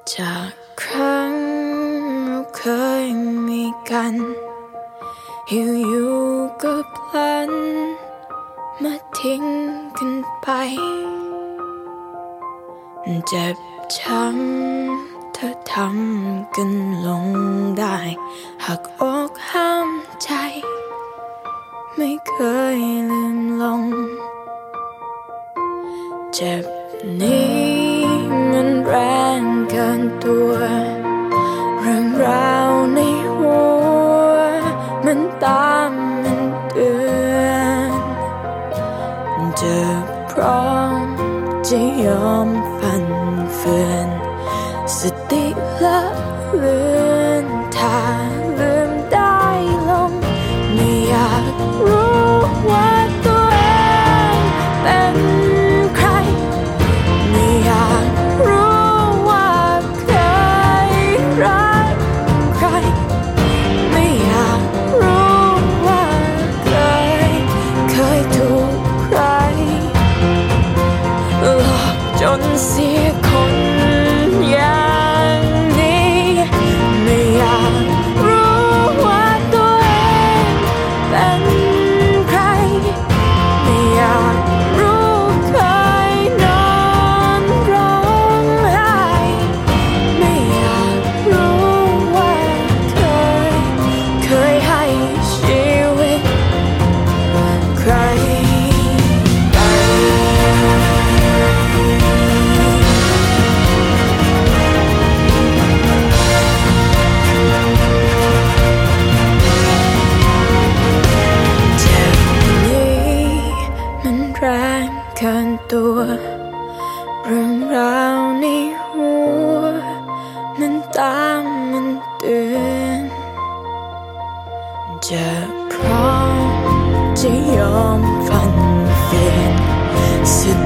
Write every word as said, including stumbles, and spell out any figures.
จากครั้งเราเคยมีกันอยู่ๆก็พลันมาทิ้งกันไปเจ็บช้ำเธอทำกันลงได้หักอกห้ามใจไม่เคยลืมลงเจ็บนี้มันแรงเกินตัวเรื่องราวในหัวมันตามมันเตือนจะพร้อมจะยอมฟันเฟือนสติละเลือนถ้าลืมได้ลงไม่อยากรู้ว่าตัวเองเป็นใครไม่อยากรู้ว่าเคยรักใครไม่อยากรู้ว่าเคยเคยถูกใครหลอกจนเสียคนอย่างนี้ไม่อยากรู้ว่าตัวเองเป็นใครไม่อยากรู้เคยนอนร้องไห้ไม่อยากรู้ว่าเคยเคยให้ชีวิตใครแรงเกินตัวเรื่องราวในหัวมันตามมันเตือนจะพร้อมจะยอมฟันเฟือน